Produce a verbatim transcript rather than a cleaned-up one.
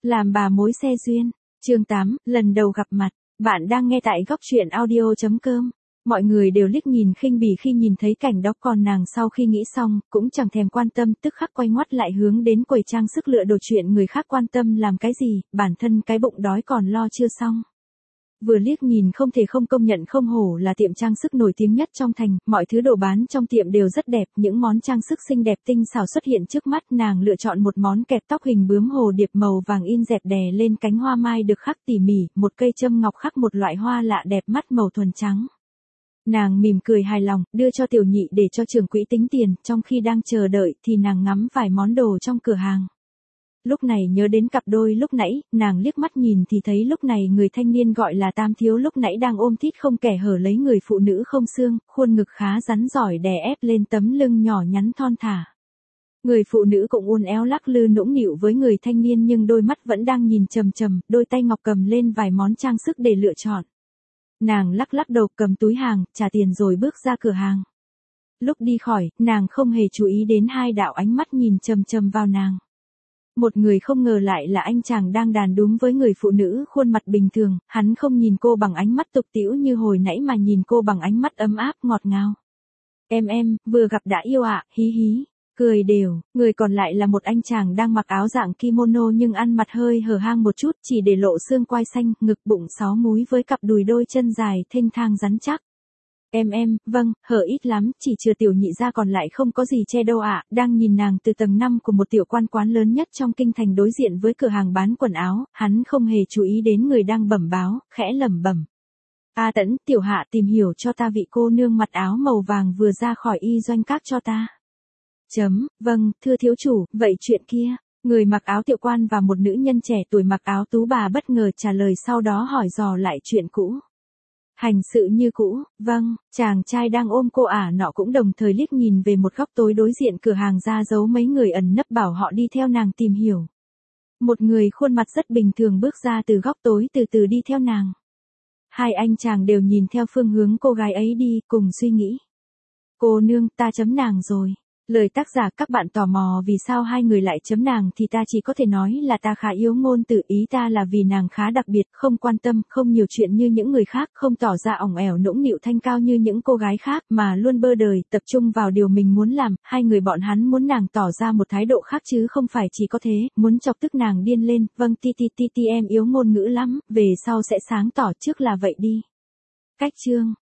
Làm bà mối xe duyên. Chương tám, lần đầu gặp mặt. Bạn đang nghe tại góc truyện audio chấm com. Mọi người đều liếc nhìn khinh bỉ khi nhìn thấy cảnh đó, còn nàng sau khi nghĩ xong, cũng chẳng thèm quan tâm, tức khắc quay ngoắt lại hướng đến quầy trang sức lựa đồ. Chuyện người khác quan tâm làm cái gì, bản thân cái bụng đói còn lo chưa xong. Vừa liếc nhìn không thể không công nhận không hổ là tiệm trang sức nổi tiếng nhất trong thành, mọi thứ đồ bán trong tiệm đều rất đẹp, những món trang sức xinh đẹp tinh xảo xuất hiện trước mắt. Nàng lựa chọn một món kẹp tóc hình bướm hồ điệp màu vàng in dẹt đè lên cánh hoa mai được khắc tỉ mỉ, một cây châm ngọc khắc một loại hoa lạ đẹp mắt màu thuần trắng. Nàng mỉm cười hài lòng, đưa cho tiểu nhị để cho trưởng quỹ tính tiền, trong khi đang chờ đợi thì nàng ngắm vài món đồ trong cửa hàng. Lúc này nhớ đến cặp đôi lúc nãy, nàng liếc mắt nhìn thì thấy lúc này người thanh niên gọi là Tam Thiếu lúc nãy đang ôm thít không kẻ hở lấy người phụ nữ không xương, khuôn ngực khá rắn giỏi đè ép lên tấm lưng nhỏ nhắn thon thả. Người phụ nữ cũng uốn éo lắc lư nũng nịu với người thanh niên nhưng đôi mắt vẫn đang nhìn trầm trầm, đôi tay ngọc cầm lên vài món trang sức để lựa chọn. Nàng lắc lắc đầu cầm túi hàng, trả tiền rồi bước ra cửa hàng. Lúc đi khỏi, nàng không hề chú ý đến hai đạo ánh mắt nhìn trầm trầm vào nàng. Một người không ngờ lại là anh chàng đang đàn đúm với người phụ nữ khuôn mặt bình thường, hắn không nhìn cô bằng ánh mắt tục tĩu như hồi nãy mà nhìn cô bằng ánh mắt ấm áp ngọt ngào. Em em, vừa gặp đã yêu ạ, à, hí hí, cười đều. Người còn lại là một anh chàng đang mặc áo dạng kimono nhưng ăn mặc hơi hở hang một chút, chỉ để lộ xương quai xanh, ngực bụng sáu múi với cặp đùi đôi chân dài thênh thang rắn chắc. Em em, vâng, hở ít lắm, chỉ chừa tiểu nhị ra còn lại không có gì che đâu ạ. Đang nhìn nàng từ tầng năm của một tiểu quan quán lớn nhất trong kinh thành đối diện với cửa hàng bán quần áo, hắn không hề chú ý đến người đang bẩm báo, khẽ lẩm bẩm. A Tẫn, tiểu hạ tìm hiểu cho ta vị cô nương mặc áo màu vàng vừa ra khỏi y doanh các cho ta. Chấm, vâng, thưa thiếu chủ, vậy chuyện kia. Người mặc áo tiểu quan và một nữ nhân trẻ tuổi mặc áo tú bà bất ngờ trả lời, sau đó hỏi dò lại chuyện cũ. Hành sự như cũ, vâng. Chàng trai đang ôm cô ả nọ cũng đồng thời liếc nhìn về một góc tối đối diện cửa hàng ra dấu mấy người ẩn nấp bảo họ đi theo nàng tìm hiểu. Một người khuôn mặt rất bình thường bước ra từ góc tối từ từ đi theo nàng. Hai anh chàng đều nhìn theo phương hướng cô gái ấy đi, cùng suy nghĩ. Cô nương, ta chấm nàng rồi. Lời tác giả. Các bạn tò mò vì sao hai người lại chấm nàng thì ta chỉ có thể nói là ta khá yếu ngôn từ, ý ta là vì nàng khá đặc biệt, không quan tâm, không nhiều chuyện như những người khác, không tỏ ra ỏng ẻo nũng nịu thanh cao như những cô gái khác, mà luôn bơ đời, tập trung vào điều mình muốn làm. Hai người bọn hắn muốn nàng tỏ ra một thái độ khác chứ không phải chỉ có thế, muốn chọc tức nàng điên lên. Vâng, ti ti ti ti em yếu ngôn ngữ lắm, về sau sẽ sáng tỏ, trước là vậy đi. Cách chương.